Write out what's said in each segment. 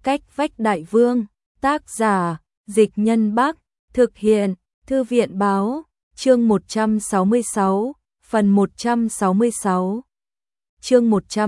Cách vách đại vương, tác giả, Dịch Nhân Bắc, thực hiện, Thư viện báo, chương 166, phần 166. Chương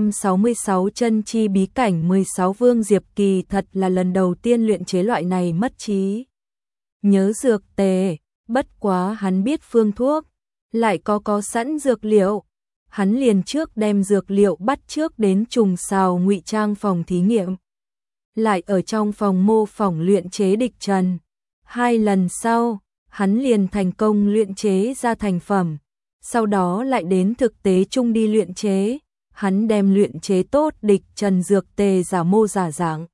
166 chân chi bí cảnh 16 Vương Diệp kỳ thật là lần đầu tiên luyện chế loại này mất trí nhớ dược tề, bất quá hắn biết phương thuốc, lại có sẵn dược liệu. Hắn liền trước đem dược liệu bắt trước đến trùng xào ngụy trang phòng thí nghiệm, lại ở trong phòng mô phỏng luyện chế địch trần. 2 lần sau, hắn liền thành công luyện chế ra thành phẩm, sau đó lại đến thực tế chung đi luyện chế. Hắn đem luyện chế tốt địch trần dược tề giả mô giả dạng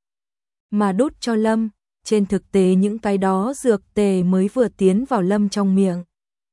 mà đút cho Lâm, trên thực tế những cái đó dược tề mới vừa tiến vào Lâm trong miệng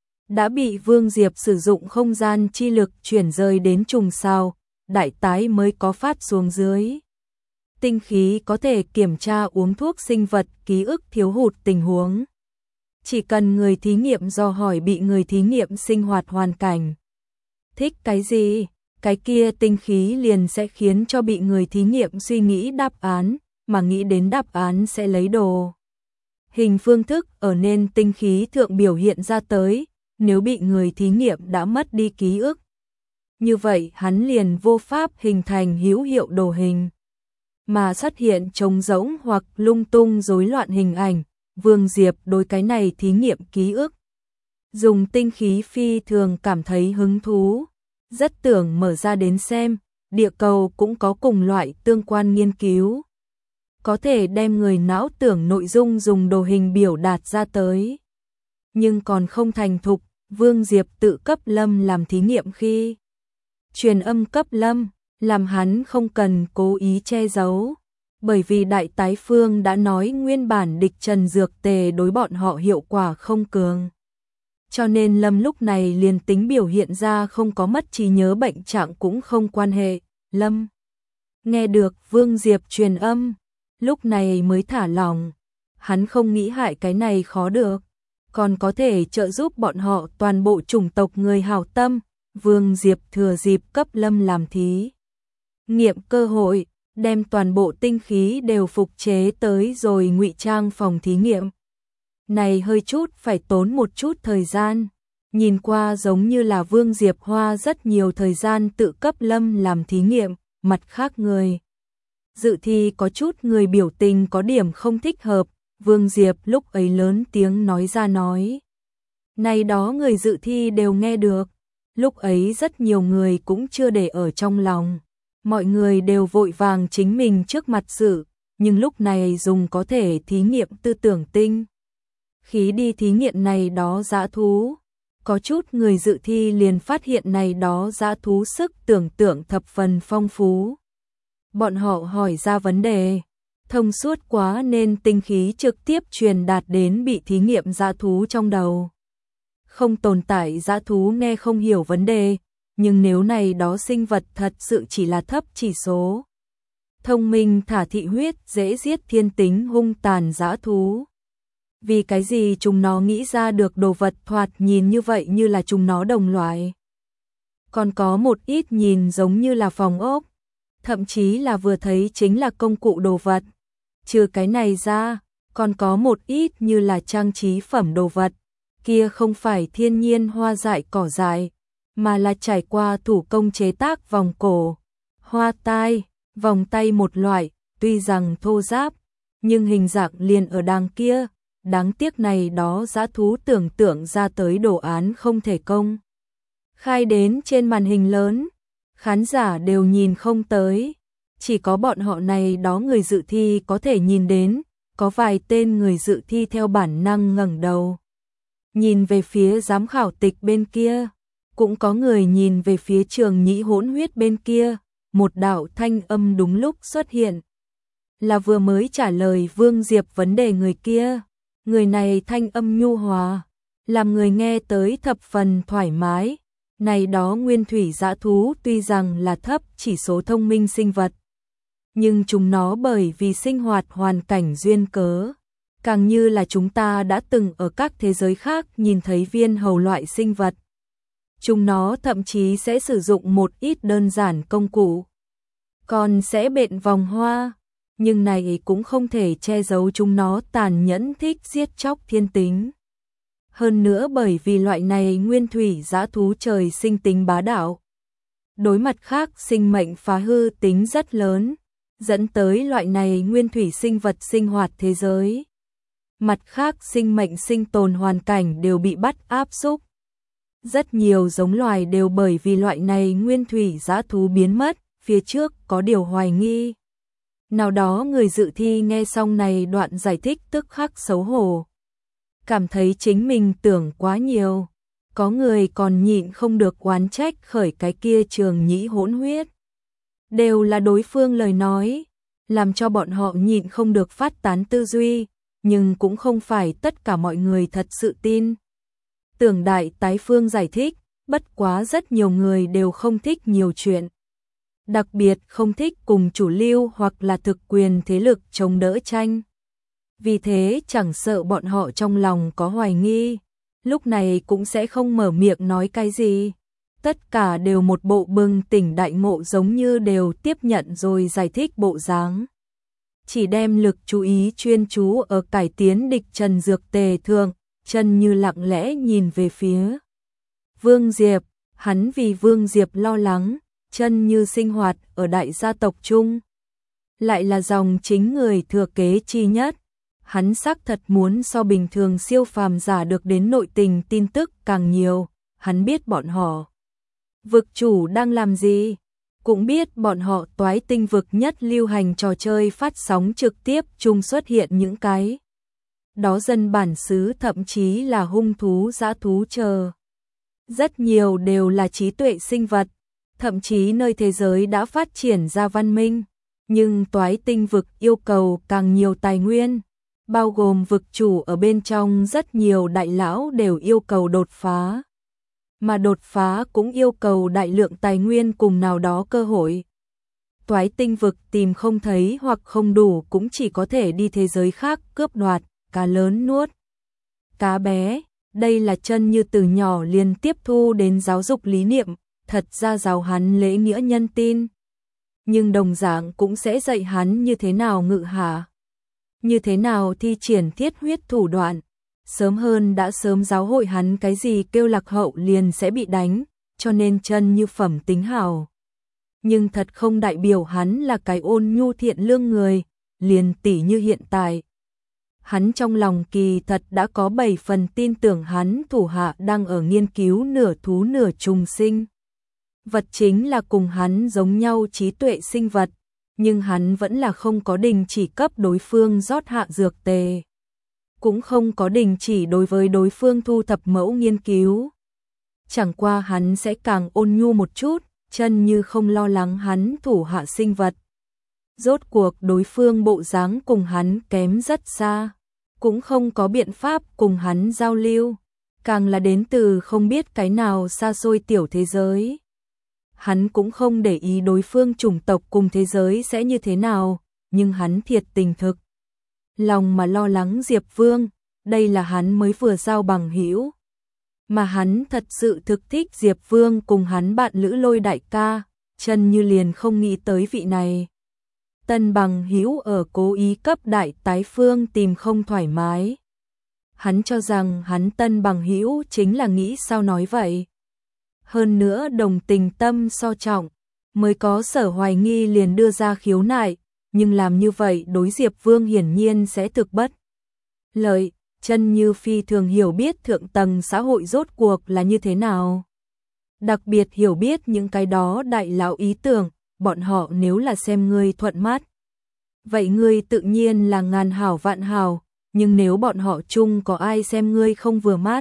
đã bị Vương Diệp sử dụng không gian chi lực chuyển rời đến trùng sao, đại tái mới có phát xuống dưới. Tinh khí có thể kiểm tra uống thuốc sinh vật ký ức thiếu hụt tình huống. Chỉ cần người thí nghiệm dò hỏi bị người thí nghiệm sinh hoạt hoàn cảnh thích cái gì, cái kia tinh khí liền sẽ khiến cho bị người thí nghiệm suy nghĩ đáp án, mà nghĩ đến đáp án sẽ lấy đồ hình phương thức ở nên tinh khí thượng biểu hiện ra tới. Nếu bị người thí nghiệm đã mất đi ký ức, như vậy hắn liền vô pháp hình thành hữu hiệu đồ hình, mà xuất hiện trống rỗng hoặc lung tung rối loạn hình ảnh. Vương Diệp đối cái này thí nghiệm ký ức dùng tinh khí phi thường cảm thấy hứng thú, rất tưởng mở ra đến xem. Địa cầu cũng có cùng loại tương quan nghiên cứu, có thể đem người não tưởng nội dung dùng đồ hình biểu đạt ra tới, nhưng còn không thành thục. Vương Diệp tự cấp Lâm làm thí nghiệm khi truyền âm cấp Lâm, làm hắn không cần cố ý che giấu, bởi vì Đại Tái Phương đã nói nguyên bản địch trần dược tề đối bọn họ hiệu quả không cường. Cho nên Lâm lúc này liền tính biểu hiện ra không có mất trí nhớ bệnh trạng cũng không quan hệ. Lâm nghe được Vương Diệp truyền âm, lúc này mới thả lòng, hắn không nghĩ hại cái này khó được, còn có thể trợ giúp bọn họ toàn bộ chủng tộc người hảo tâm. Vương Diệp thừa dịp cấp Lâm làm thí nghiệm cơ hội, đem toàn bộ tinh khí đều phục chế tới rồi ngụy trang phòng thí nghiệm. Này hơi chút phải tốn một chút thời gian, nhìn qua giống như là Vương Diệp hoa rất nhiều thời gian tự cấp Lâm làm thí nghiệm. Mặt khác người dự thi có chút người biểu tình có điểm không thích hợp. Vương Diệp lúc ấy lớn tiếng nói ra nói. Này đó người dự thi đều nghe được. Lúc ấy rất nhiều người cũng chưa để ở trong lòng. Mọi người đều vội vàng chính mình trước mặt sự. Nhưng lúc này dùng có thể thí nghiệm tư tưởng tinh khí đi thí nghiệm này đó dã thú. Có chút người dự thi liền phát hiện này đó dã thú sức tưởng tượng thập phần phong phú. Bọn họ hỏi ra vấn đề thông suốt quá nên tinh khí trực tiếp truyền đạt đến bị thí nghiệm dã thú trong đầu. Không tồn tại dã thú nghe không hiểu vấn đề, nhưng nếu này đó sinh vật thật sự chỉ là thấp chỉ số thông minh thả thị huyết dễ giết thiên tính hung tàn dã thú. Vì cái gì chúng nó nghĩ ra được đồ vật thoạt nhìn như vậy như là chúng nó đồng loại. Còn có một ít nhìn giống như là phòng ốc, thậm chí là vừa thấy chính là công cụ đồ vật. Trừ cái này ra, còn có một ít như là trang trí phẩm đồ vật, kia không phải thiên nhiên hoa dại cỏ dại, mà là trải qua thủ công chế tác vòng cổ, hoa tai, vòng tay một loại, tuy rằng thô ráp, nhưng hình dạng liền ở đằng kia. Đáng tiếc này đó dã thú tưởng tượng ra tới đồ án không thể công khai đến trên màn hình lớn, khán giả đều nhìn không tới. Chỉ có bọn họ này đó người dự thi có thể nhìn đến. Có vài tên người dự thi theo bản năng ngẩng đầu nhìn về phía giám khảo tịch bên kia, cũng có người nhìn về phía Trường Nhĩ hỗn huyết bên kia. Một đạo thanh âm đúng lúc xuất hiện, là vừa mới trả lời Vương Diệp vấn đề người kia. Người này thanh âm nhu hòa, làm người nghe tới thập phần thoải mái. Này đó nguyên thủy dã thú tuy rằng là thấp chỉ số thông minh sinh vật, nhưng chúng nó bởi vì sinh hoạt hoàn cảnh duyên cớ, càng như là chúng ta đã từng ở các thế giới khác nhìn thấy viên hầu loại sinh vật. Chúng nó thậm chí sẽ sử dụng một ít đơn giản công cụ, còn sẽ bện vòng hoa. Nhưng này cũng không thể che giấu chúng nó tàn nhẫn thích giết chóc thiên tính. Hơn nữa bởi vì loại này nguyên thủy dã thú trời sinh tính bá đạo. Đối mặt khác sinh mệnh phá hư tính rất lớn, dẫn tới loại này nguyên thủy sinh vật sinh hoạt thế giới. Mặt khác sinh mệnh sinh tồn hoàn cảnh đều bị bắt áp xúc. Rất nhiều giống loài đều bởi vì loại này nguyên thủy dã thú biến mất, phía trước có điều hoài nghi. Nào đó người dự thi nghe xong này đoạn giải thích tức khắc xấu hổ. Cảm thấy chính mình tưởng quá nhiều. Có người còn nhịn không được oán trách khởi cái kia Trường Nhĩ hỗn huyết. Đều là đối phương lời nói, làm cho bọn họ nhịn không được phát tán tư duy, nhưng cũng không phải tất cả mọi người thật sự tin. Tưởng Đại Tái Phương giải thích, bất quá rất nhiều người đều không thích nhiều chuyện. Đặc biệt không thích cùng chủ lưu hoặc là thực quyền thế lực chống đỡ tranh. Vì thế chẳng sợ bọn họ trong lòng có hoài nghi, lúc này cũng sẽ không mở miệng nói cái gì. Tất cả đều một bộ bừng tỉnh đại ngộ giống như đều tiếp nhận rồi giải thích bộ dáng. Chỉ đem lực chú ý chuyên chú ở cải tiến địch Trần Dược Tề thượng, Chân Như lặng lẽ nhìn về phía Vương Diệp, hắn vì Vương Diệp lo lắng, Chân Như sinh hoạt ở đại gia tộc chung. Lại là dòng chính người thừa kế chi nhất. Hắn xác thật muốn so bình thường siêu phàm giả được đến nội tình tin tức càng nhiều, hắn biết bọn họ vực chủ đang làm gì, cũng biết bọn họ toái tinh vực nhất lưu hành trò chơi phát sóng trực tiếp chung xuất hiện những cái. Đó dân bản xứ thậm chí là hung thú dã thú chờ. Rất nhiều đều là trí tuệ sinh vật, thậm chí nơi thế giới đã phát triển ra văn minh, nhưng toái tinh vực yêu cầu càng nhiều tài nguyên. Bao gồm vực chủ ở bên trong rất nhiều đại lão đều yêu cầu đột phá. Mà đột phá cũng yêu cầu đại lượng tài nguyên cùng nào đó cơ hội. Toái tinh vực tìm không thấy hoặc không đủ cũng chỉ có thể đi thế giới khác cướp đoạt, cá lớn nuốt cá bé. Đây là Chân Như từ nhỏ liền tiếp thu đến giáo dục lý niệm, thật ra giáo hắn lễ nghĩa nhân tin. Nhưng đồng dạng cũng sẽ dạy hắn như thế nào ngự hạ. Như thế nào thi triển thiết huyết thủ đoạn, sớm hơn đã sớm giáo hội hắn cái gì kêu lạc hậu liền sẽ bị đánh, cho nên Chân Như phẩm tính hảo. Nhưng thật không đại biểu hắn là cái ôn nhu thiện lương người, liền tỉ như hiện tại. Hắn trong lòng kỳ thật đã có 7 phần tin tưởng hắn thủ hạ đang ở nghiên cứu nửa thú nửa trùng sinh. Vật chính là cùng hắn giống nhau trí tuệ sinh vật. Nhưng hắn vẫn là không có đình chỉ cấp đối phương rót hạ dược tề. Cũng không có đình chỉ đối với đối phương thu thập mẫu nghiên cứu. Chẳng qua hắn sẽ càng ôn nhu một chút, Chân Như không lo lắng hắn thủ hạ sinh vật. Rốt cuộc đối phương bộ dáng cùng hắn kém rất xa, cũng không có biện pháp cùng hắn giao lưu, càng là đến từ không biết cái nào xa xôi tiểu thế giới. Hắn cũng không để ý đối phương chủng tộc cùng thế giới sẽ như thế nào, nhưng hắn thiệt tình thực lòng mà lo lắng Diệp Vương, đây là hắn mới vừa giao bằng hữu. Mà hắn thật sự thực thích Diệp Vương cùng hắn bạn Lữ Lôi đại ca, Chân Như liền không nghĩ tới vị này. Tân bằng hữu ở cố ý cấp Đại Tái Phương tìm không thoải mái. Hắn cho rằng hắn tân bằng hữu chính là nghĩ sao nói vậy. Hơn nữa đồng tình tâm so trọng, mới có sở hoài nghi liền đưa ra khiếu nại, nhưng làm như vậy đối Diệp Vương hiển nhiên sẽ thực bất lợi. Chân Như phi thường hiểu biết thượng tầng xã hội rốt cuộc là như thế nào. Đặc biệt hiểu biết những cái đó đại lão ý tưởng, bọn họ nếu là xem ngươi thuận mắt. Vậy ngươi tự nhiên là ngàn hảo vạn hảo, nhưng nếu bọn họ chung có ai xem ngươi không vừa mắt,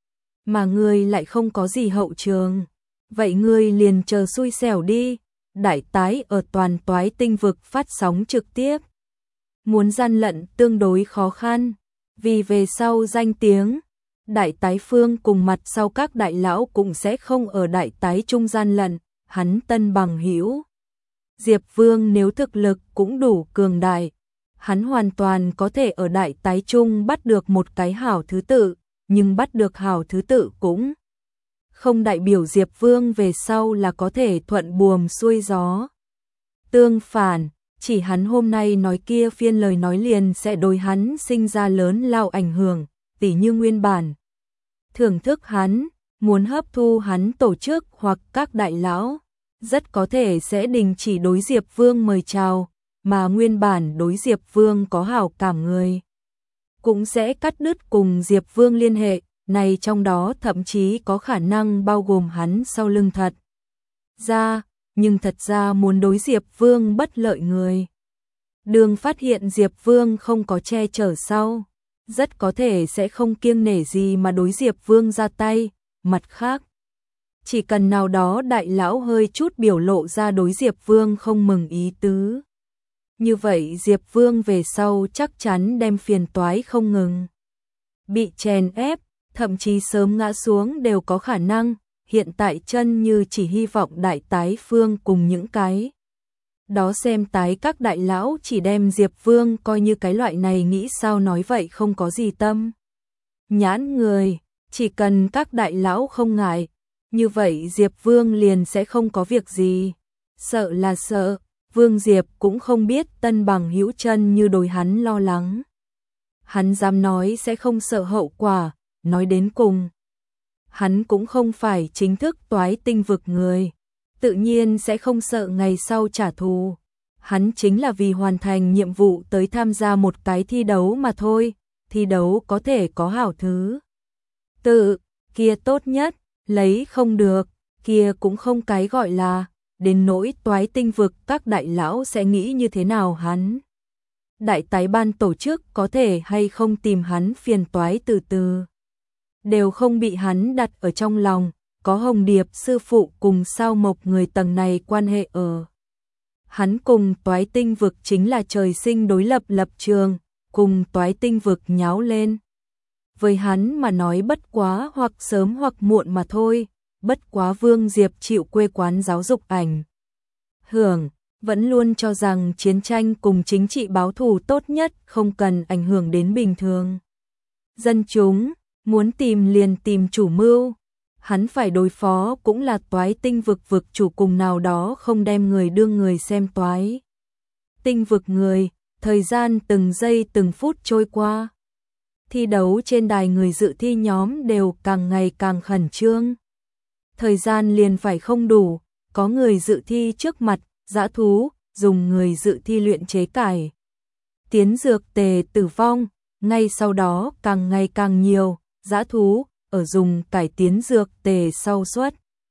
mà ngươi lại không có gì hậu trường, vậy ngươi liền chờ xui xẻo đi. Đại Tái ở toàn toái tinh vực phát sóng trực tiếp. Muốn gian lận tương đối khó khăn, vì về sau danh tiếng, Đại Tái Phương cùng mặt sau các đại lão cũng sẽ không ở Đại Tái trung gian lận, hắn tân bằng hữu. Diệp Vương nếu thực lực cũng đủ cường đại, hắn hoàn toàn có thể ở Đại Tái trung bắt được một cái hảo thứ tự, nhưng bắt được hảo thứ tự cũng không đại biểu Diệp Vương về sau là có thể thuận buồm xuôi gió. Tương phản, chỉ hắn hôm nay nói kia phiên lời nói liền sẽ đối hắn sinh ra lớn lao ảnh hưởng, tỉ như nguyên bản. Thưởng thức hắn, muốn hấp thu hắn tổ chức hoặc các đại lão, rất có thể sẽ đình chỉ đối Diệp Vương mời chào, mà nguyên bản đối Diệp Vương có hảo cảm người cũng sẽ cắt đứt cùng Diệp Vương liên hệ, này trong đó thậm chí có khả năng bao gồm hắn sau lưng thật nhưng thật ra muốn đối Diệp Vương bất lợi người. Đường phát hiện Diệp Vương không có che chở sau, rất có thể sẽ không kiêng nể gì mà đối Diệp Vương ra tay, mặt khác. Chỉ cần nào đó đại lão hơi chút biểu lộ ra đối Diệp Vương không mừng ý tứ. Như vậy Diệp Vương về sau chắc chắn đem phiền toái không ngừng. Bị chèn ép, thậm chí sớm ngã xuống đều có khả năng, hiện tại chân như chỉ hy vọng đại tái phương cùng những cái. Đó xem tái các đại lão chỉ đem Diệp Vương coi như cái loại này nghĩ sao nói vậy không có gì tâm. Nhãn người, chỉ cần các đại lão không ngại, như vậy Diệp Vương liền sẽ không có việc gì. Sợ là sợ, Vương Diệp cũng không biết Tân Bằng hữu chân như đối hắn lo lắng. Hắn dám nói sẽ không sợ hậu quả, nói đến cùng. Hắn cũng không phải chính thức toái tinh vực người, tự nhiên sẽ không sợ ngày sau trả thù. Hắn chính là vì hoàn thành nhiệm vụ tới tham gia một cái thi đấu mà thôi, thi đấu có thể có hảo thứ. Tự, kia tốt nhất, lấy không được, kia cũng không cái gọi là, đến nỗi toái tinh vực các đại lão sẽ nghĩ như thế nào hắn. Đại tái ban tổ chức có thể hay không tìm hắn phiền toái từ từ. Đều không bị hắn đặt ở trong lòng, có Hồng Điệp sư phụ cùng Sao Mộc người tầng này quan hệ ở. Hắn cùng toái tinh vực chính là trời sinh đối lập lập trường, cùng toái tinh vực nháo lên. Với hắn mà nói bất quá hoặc sớm hoặc muộn mà thôi, bất quá Vương Diệp chịu quê quán giáo dục ảnh hưởng, vẫn luôn cho rằng chiến tranh cùng chính trị báo thù tốt nhất không cần ảnh hưởng đến bình thường. Dân chúng, muốn tìm liền tìm chủ mưu, hắn phải đối phó cũng là toái tinh vực chủ cùng nào đó không đem người đương người xem toái. Tinh vực người, thời gian từng giây từng phút trôi qua. Thi đấu trên đài người dự thi nhóm đều càng ngày càng khẩn trương. Thời gian liền phải không đủ, có người dự thi trước mặt, dã thú, dùng người dự thi luyện chế cải. Tiến dược tề tử vong, ngay sau đó càng ngày càng nhiều, dã thú, ở dùng cải tiến dược tề sau xuất.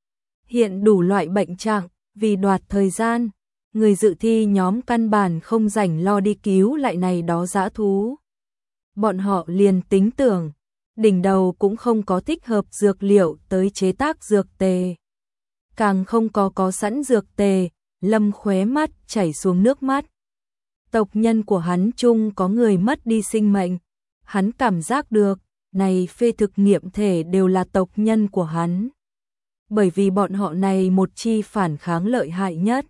Hiện đủ loại bệnh trạng, vì đoạt thời gian, người dự thi nhóm căn bản không rảnh lo đi cứu lại này đó dã thú. Bọn họ liền tính tưởng, đỉnh đầu cũng không có thích hợp dược liệu tới chế tác dược tề. Càng không có sẵn dược tề, Lâm khóe mắt chảy xuống nước mắt. Tộc nhân của hắn chung có người mất đi sinh mệnh, hắn cảm giác được, này phê thực nghiệm thể đều là tộc nhân của hắn. Bởi vì bọn họ này một chi phản kháng lợi hại nhất.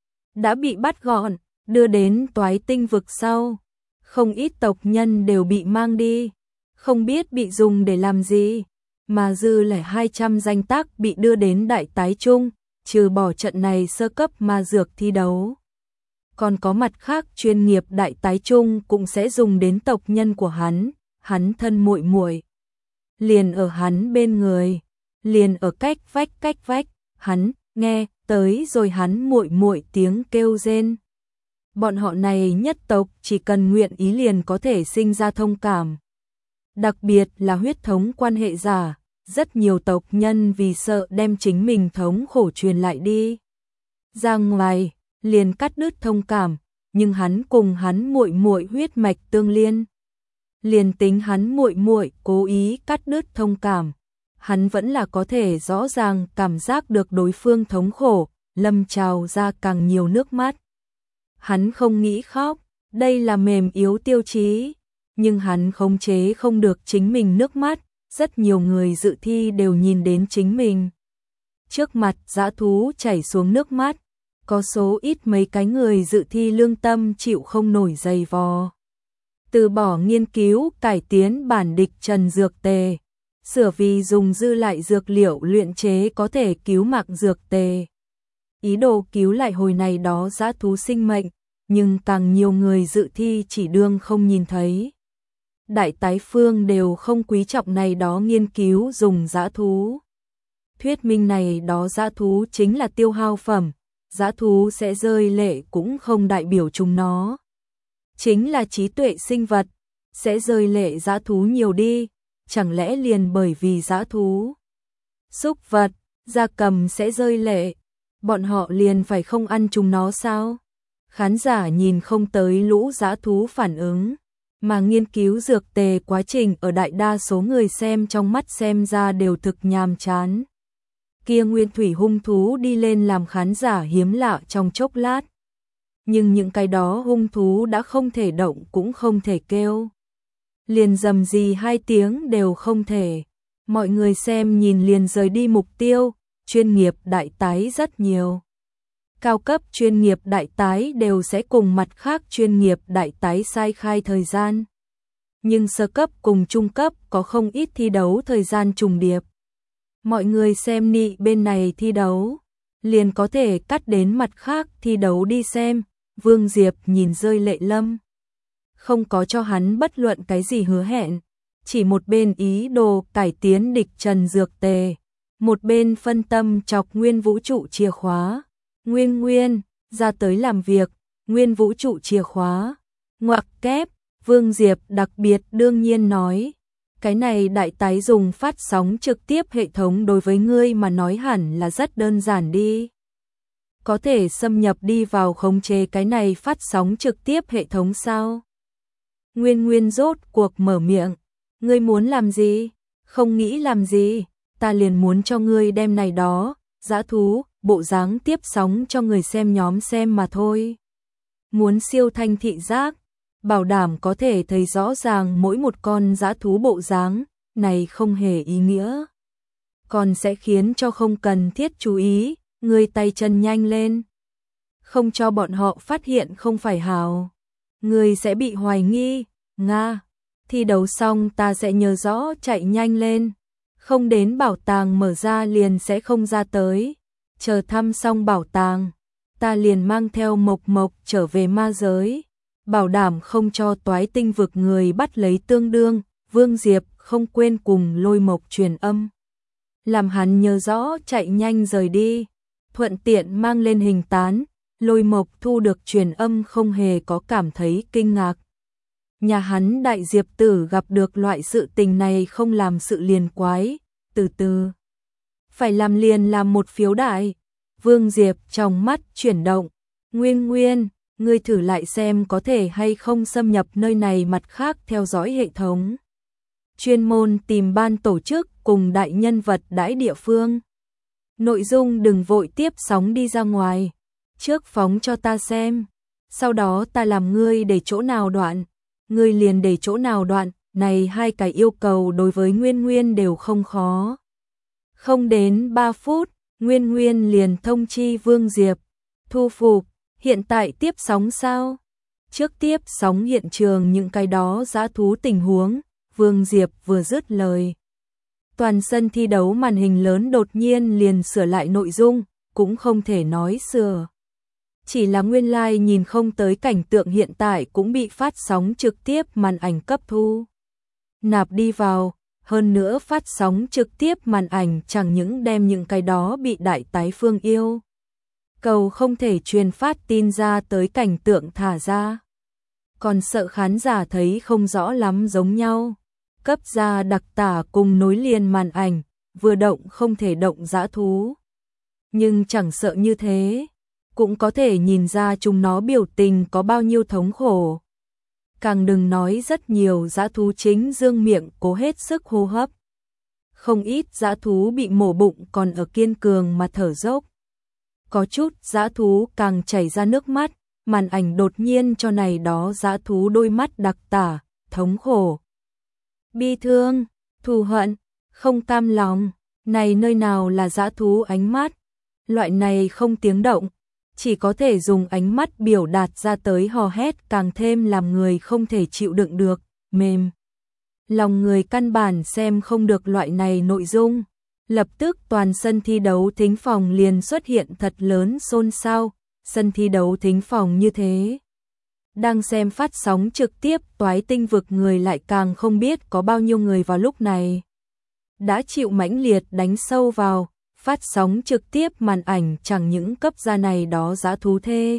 Đã bị bắt gọn, đưa đến toái tinh vực sau. Không ít tộc nhân đều bị mang đi, không biết bị dùng để làm gì, mà dư lại 200 danh tác bị đưa đến đại tái trung, trừ bỏ trận này sơ cấp ma dược thi đấu. Còn có mặt khác chuyên nghiệp đại tái trung cũng sẽ dùng đến tộc nhân của hắn thân muội muội. Liền ở hắn bên người, liền ở cách vách, hắn nghe tới rồi hắn muội muội tiếng kêu rên. Bọn họ này nhất tộc chỉ cần nguyện ý liền có thể sinh ra thông cảm. Đặc biệt là huyết thống quan hệ giả, rất nhiều tộc nhân vì sợ đem chính mình thống khổ truyền lại đi ra ngoài, liền cắt đứt thông cảm, nhưng hắn cùng hắn muội muội huyết mạch tương liên. Liền tính hắn muội muội cố ý cắt đứt thông cảm, hắn vẫn là có thể rõ ràng cảm giác được đối phương thống khổ, Lâm trào ra càng nhiều nước mắt. Hắn không nghĩ khóc, đây là mềm yếu tiêu chí, nhưng hắn khống chế không được chính mình nước mắt, rất nhiều người dự thi đều nhìn đến chính mình. Trước mặt dã thú chảy xuống nước mắt, có số ít mấy cái người dự thi lương tâm chịu không nổi dày vò. Từ bỏ nghiên cứu cải tiến bản địch trần dược tề, sửa vì dùng dư lại dược liệu luyện chế có thể cứu mạng dược tề. Ý đồ cứu lại hồi này đó dã thú sinh mệnh, nhưng càng nhiều người dự thi chỉ đương không nhìn thấy. Đại tái phương đều không quý trọng này đó nghiên cứu dùng dã thú. Thuyết minh này đó dã thú chính là tiêu hao phẩm, dã thú sẽ rơi lệ cũng không đại biểu chúng nó. Chính là trí tuệ sinh vật, sẽ rơi lệ dã thú nhiều đi, chẳng lẽ liền bởi vì dã thú. Súc vật, gia cầm sẽ rơi lệ, bọn họ liền phải không ăn chúng nó sao? Khán giả nhìn không tới lũ dã thú phản ứng, mà nghiên cứu dược tề quá trình ở đại đa số người xem trong mắt xem ra đều thực nhàm chán. Kia nguyên thủy hung thú đi lên làm khán giả hiếm lạ trong chốc lát. Nhưng những cái đó hung thú đã không thể động cũng không thể kêu. Liền dầm gì 2 tiếng đều không thể. Mọi người xem nhìn liền rời đi mục tiêu, chuyên nghiệp đại tái rất nhiều. Cao cấp chuyên nghiệp đại tái đều sẽ cùng mặt khác chuyên nghiệp đại tái sai khai thời gian. Nhưng sơ cấp cùng trung cấp có không ít thi đấu thời gian trùng điệp. Mọi người xem nị bên này thi đấu, liền có thể cắt đến mặt khác thi đấu đi xem. Vương Diệp nhìn rơi lệ lâm. Không có cho hắn bất luận cái gì hứa hẹn. Chỉ một bên ý đồ cải tiến địch trần dược tề. Một bên phân tâm chọc nguyên vũ trụ chìa khóa. Nguyên, ra tới làm việc, nguyên vũ trụ chìa khóa. Ngoặc kép, Vương Diệp đặc biệt đương nhiên nói. Cái này đại tái dùng phát sóng trực tiếp hệ thống đối với ngươi mà nói hẳn là rất đơn giản đi. Có thể xâm nhập đi vào khống chế cái này phát sóng trực tiếp hệ thống sao? Nguyên rốt cuộc mở miệng. Ngươi muốn làm gì? Không nghĩ làm gì? Ta liền muốn cho ngươi đem này đó, dã thú, bộ dáng tiếp sóng cho người xem nhóm xem mà thôi. Muốn siêu thanh thị giác, bảo đảm có thể thấy rõ ràng mỗi một con dã thú bộ dáng, này không hề ý nghĩa. Còn sẽ khiến cho không cần thiết chú ý, người tay chân nhanh lên. Không cho bọn họ phát hiện không phải hào. Người sẽ bị hoài nghi, Nga. Thi đấu xong ta sẽ nhớ rõ chạy nhanh lên. Không đến bảo tàng mở ra liền sẽ không ra tới. Chờ thăm xong bảo tàng, ta liền mang theo Mộc trở về ma giới. Bảo đảm không cho toái tinh vực người bắt lấy tương đương. Vương Diệp không quên cùng Lôi Mộc truyền âm. Làm hắn nhớ rõ chạy nhanh rời đi. Thuận tiện mang lên hình tán. Lôi Mộc thu được truyền âm không hề có cảm thấy kinh ngạc. Nhà hắn đại diệp tử gặp được loại sự tình này không làm sự liền quái. Từ từ. Phải làm liền làm một phiếu đại. Vương Diệp trong mắt chuyển động. Nguyên, ngươi thử lại xem có thể hay không xâm nhập nơi này mặt khác theo dõi hệ thống. Chuyên môn tìm ban tổ chức cùng đại nhân vật đãi địa phương. Nội dung đừng vội tiếp sóng đi ra ngoài. Trước phóng cho ta xem. Sau đó ta làm ngươi để chỗ nào đoạn. Ngươi liền để chỗ nào đoạn. Này 2 cái yêu cầu đối với Nguyên đều không khó. Không đến 3 phút, Nguyên liền thông chi Vương Diệp. Thu phục, hiện tại tiếp sóng sao? Trước tiếp sóng hiện trường những cái đó dã thú tình huống, Vương Diệp vừa dứt lời. Toàn sân thi đấu màn hình lớn đột nhiên liền sửa lại nội dung, cũng không thể nói sửa. Chỉ là nguyên lai nhìn không tới cảnh tượng hiện tại cũng bị phát sóng trực tiếp màn ảnh cấp thu. Nạp đi vào, hơn nữa phát sóng trực tiếp màn ảnh chẳng những đem những cái đó bị đại tái phương yêu. Cầu không thể truyền phát tin ra tới cảnh tượng thả ra. Còn sợ khán giả thấy không rõ lắm giống nhau. Cấp ra đặc tả cùng nối liền màn ảnh, vừa động không thể động dã thú. Nhưng chẳng sợ như thế, cũng có thể nhìn ra chúng nó biểu tình có bao nhiêu thống khổ. Càng đừng nói rất nhiều dã thú chính dương miệng cố hết sức hô hấp. Không ít dã thú bị mổ bụng còn ở kiên cường mà thở dốc. Có chút dã thú càng chảy ra nước mắt, màn ảnh đột nhiên cho này đó dã thú đôi mắt đặc tả, thống khổ. Bi thương, thù hận, không cam lòng, này nơi nào là dã thú ánh mắt. Loại này không tiếng động, chỉ có thể dùng ánh mắt biểu đạt ra tới hò hét càng thêm làm người không thể chịu đựng được, mềm. Lòng người căn bản xem không được loại này nội dung. Lập tức toàn sân thi đấu thính phòng liền xuất hiện thật lớn xôn xao. Sân thi đấu thính phòng như thế, Đang xem phát sóng trực tiếp Toái Tinh Vực người lại càng không biết có bao nhiêu người vào lúc này đã chịu mãnh liệt đánh sâu vào, phát sóng trực tiếp màn ảnh chẳng những cấp ra này đó dã thú thê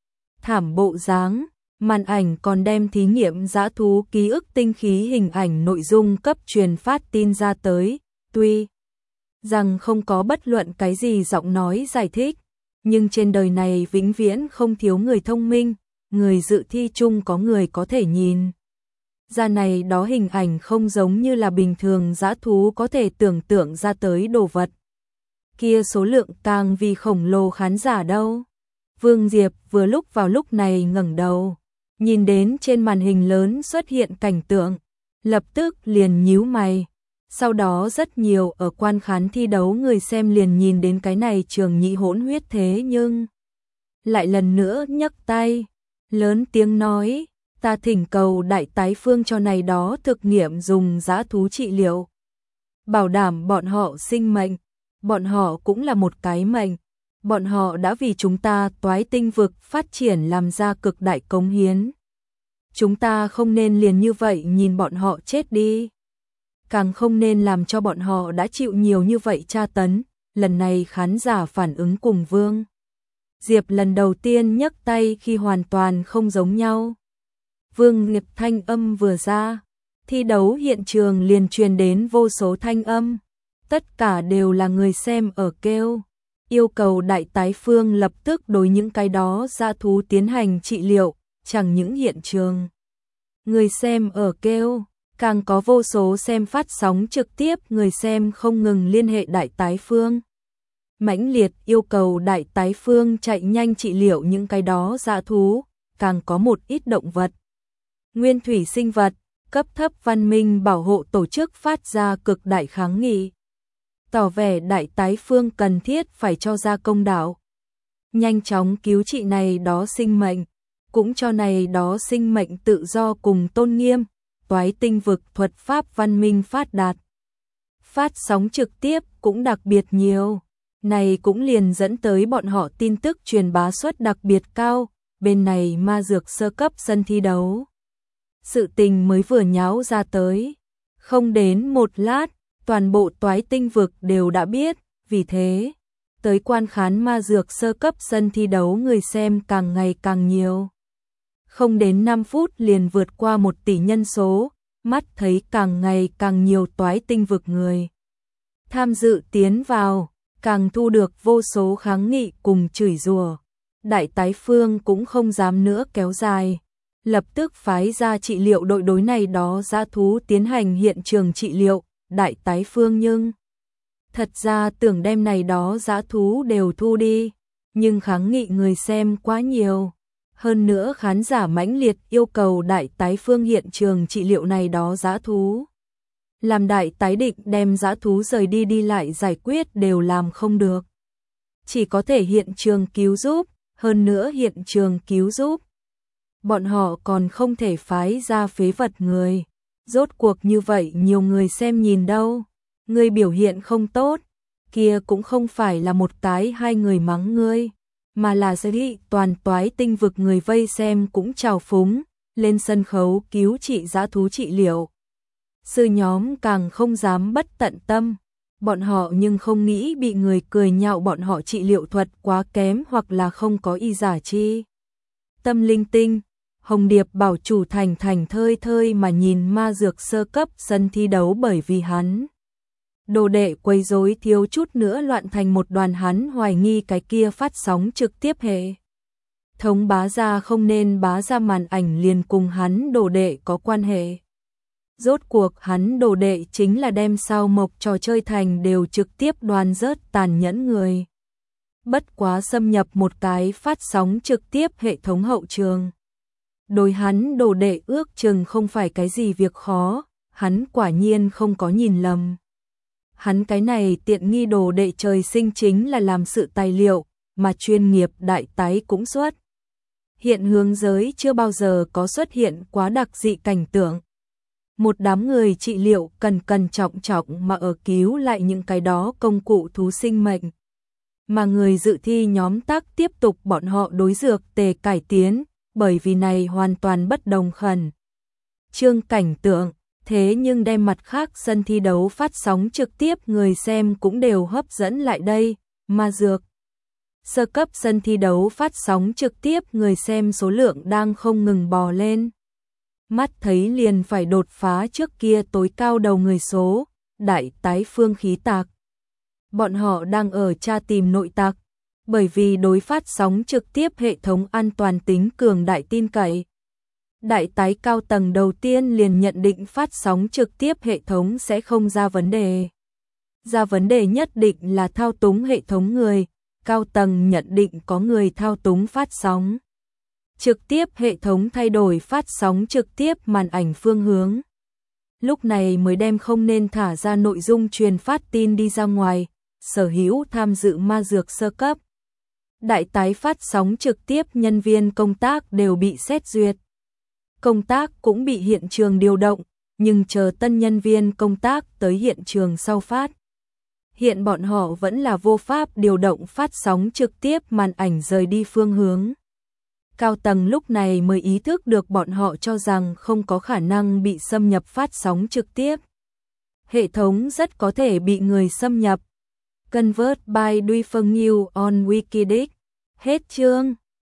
thảm bộ dáng, màn ảnh còn đem thí nghiệm dã thú ký ức tinh khí hình ảnh nội dung cấp truyền phát tin ra tới, tuy rằng không có bất luận cái gì giọng nói giải thích, nhưng trên đời này vĩnh viễn không thiếu người thông minh, người dự thi chung có người có thể nhìn ra này đó hình ảnh không giống như là bình thường dã thú có thể tưởng tượng ra tới đồ vật. Kia số lượng càng vì khổng lồ khán giả đâu. Vương Diệp vừa lúc vào lúc này ngẩng đầu, nhìn đến trên màn hình lớn xuất hiện cảnh tượng, lập tức liền nhíu mày. Sau đó rất nhiều ở quan khán thi đấu người xem liền nhìn đến cái này trường nhị hỗn huyết thế nhưng lại lần nữa nhấc tay, lớn tiếng nói, ta thỉnh cầu đại tái phương cho này đó thực nghiệm dùng dã thú trị liệu. Bảo đảm bọn họ sinh mệnh, bọn họ cũng là một cái mệnh, bọn họ đã vì chúng ta Toái Tinh Vực phát triển làm ra cực đại cống hiến. Chúng ta không nên liền như vậy nhìn bọn họ chết đi. Càng không nên làm cho bọn họ đã chịu nhiều như vậy tra tấn. Lần này khán giả phản ứng cùng Vương Diệp lần đầu tiên nhấc tay khi hoàn toàn không giống nhau. Vương Diệp thanh âm vừa ra, thi đấu hiện trường liền truyền đến vô số thanh âm. Tất cả đều là người xem ở kêu, yêu cầu đại tái phương lập tức đối những cái đó dã thú tiến hành trị liệu, chẳng những hiện trường. Người xem ở kêu, càng có vô số xem phát sóng trực tiếp người xem không ngừng liên hệ đại tái phương. Mãnh liệt yêu cầu đại tái phương chạy nhanh trị liệu những cái đó dã thú, càng có một ít động vật. Nguyên thủy sinh vật, cấp thấp văn minh bảo hộ tổ chức phát ra cực đại kháng nghị. Tỏ vẻ đại tái phương cần thiết phải cho ra công đạo. Nhanh chóng cứu trị này đó sinh mệnh, cũng cho này đó sinh mệnh tự do cùng tôn nghiêm, Toái Tinh Vực thuật pháp văn minh phát đạt. Phát sóng trực tiếp cũng đặc biệt nhiều, này cũng liền dẫn tới bọn họ tin tức truyền bá suất đặc biệt cao, bên này ma dược sơ cấp sân thi đấu. Sự tình mới vừa nháo ra tới, không đến một lát, toàn bộ Toái Tinh Vực đều đã biết, vì thế, tới quan khán ma dược sơ cấp sân thi đấu người xem càng ngày càng nhiều. Không đến 5 phút liền vượt qua 1 tỷ nhân số, mắt thấy càng ngày càng nhiều Toái Tinh Vực người tham dự tiến vào, càng thu được vô số kháng nghị cùng chửi rủa. Đại tái phương cũng không dám nữa kéo dài, lập tức phái ra trị liệu đội đối này đó dã thú tiến hành hiện trường trị liệu. Đại tái phương nhưng thật ra tưởng đem này đó dã thú đều thu đi, nhưng kháng nghị người xem quá nhiều. Hơn nữa khán giả mãnh liệt yêu cầu đại tái phương hiện trường trị liệu này đó dã thú. Làm đại tái định đem dã thú rời đi đi lại giải quyết đều làm không được. Chỉ có thể hiện trường cứu giúp, hơn nữa hiện trường cứu giúp. Bọn họ còn không thể phái ra phế vật người. Rốt cuộc như vậy nhiều người xem nhìn đâu. Ngươi biểu hiện không tốt, kia cũng không phải là một cái hai người mắng ngươi, mà là sẽ đi toàn Toái Tinh Vực người vây xem cũng trào phúng, lên sân khấu cứu trị dã thú trị liệu. Sư nhóm càng không dám bất tận tâm, bọn họ nhưng không nghĩ bị người cười nhạo bọn họ trị liệu thuật quá kém hoặc là không có y giả chi. Tâm linh tinh, Hồng Điệp bảo chủ thành thành thơi thơi mà nhìn ma dược sơ cấp sân thi đấu bởi vì hắn. Đồ đệ quấy rối thiếu chút nữa loạn thành một đoàn, hắn hoài nghi cái kia phát sóng trực tiếp hệ thống bá ra không nên bá ra màn ảnh liền cùng hắn đồ đệ có quan hệ. Rốt cuộc hắn đồ đệ chính là đem sao mộc trò chơi thành đều trực tiếp đoan rớt tàn nhẫn người. Bất quá xâm nhập một cái phát sóng trực tiếp hệ thống hậu trường. Đối hắn đồ đệ ước chừng không phải cái gì việc khó, hắn quả nhiên không có nhìn lầm. Hắn cái này tiện nghi đồ đệ trời sinh chính là làm sự tài liệu, mà chuyên nghiệp đại tái cũng xuất. Hiện hướng giới chưa bao giờ có xuất hiện quá đặc dị cảnh tượng. Một đám người trị liệu cần trọng mà ở cứu lại những cái đó công cụ thú sinh mệnh. Mà người dự thi nhóm tác tiếp tục bọn họ đối dược tề cải tiến, bởi vì này hoàn toàn bất đồng khẩn trương cảnh tượng, thế nhưng đem mặt khác sân thi đấu phát sóng trực tiếp người xem cũng đều hấp dẫn lại đây, ma dược. Sơ cấp sân thi đấu phát sóng trực tiếp người xem số lượng đang không ngừng bò lên. Mắt thấy liền phải đột phá trước kia tối cao đầu người số, đại tái phương khí tạc. Bọn họ đang ở tra tìm nội tặc, bởi vì đối phát sóng trực tiếp hệ thống an toàn tính cường đại tin cậy. Đại tái cao tầng đầu tiên liền nhận định phát sóng trực tiếp hệ thống sẽ không ra vấn đề. Ra vấn đề nhất định là thao túng hệ thống người, cao tầng nhận định có người thao túng phát sóng. Trực tiếp hệ thống thay đổi phát sóng trực tiếp màn ảnh phương hướng. Lúc này mới đem không nên thả ra nội dung truyền phát tin đi ra ngoài, sở hữu tham dự ma dược sơ cấp. Đại tái phát sóng trực tiếp nhân viên công tác đều bị xét duyệt. Công tác cũng bị hiện trường điều động, nhưng chờ tân nhân viên công tác tới hiện trường sau phát. Hiện bọn họ vẫn là vô pháp điều động phát sóng trực tiếp màn ảnh rời đi phương hướng. Cao tầng lúc này mới ý thức được bọn họ cho rằng không có khả năng bị xâm nhập phát sóng trực tiếp. Hệ thống rất có thể bị người xâm nhập. Convert by Duifeng New on Wikileaks. Hết chương.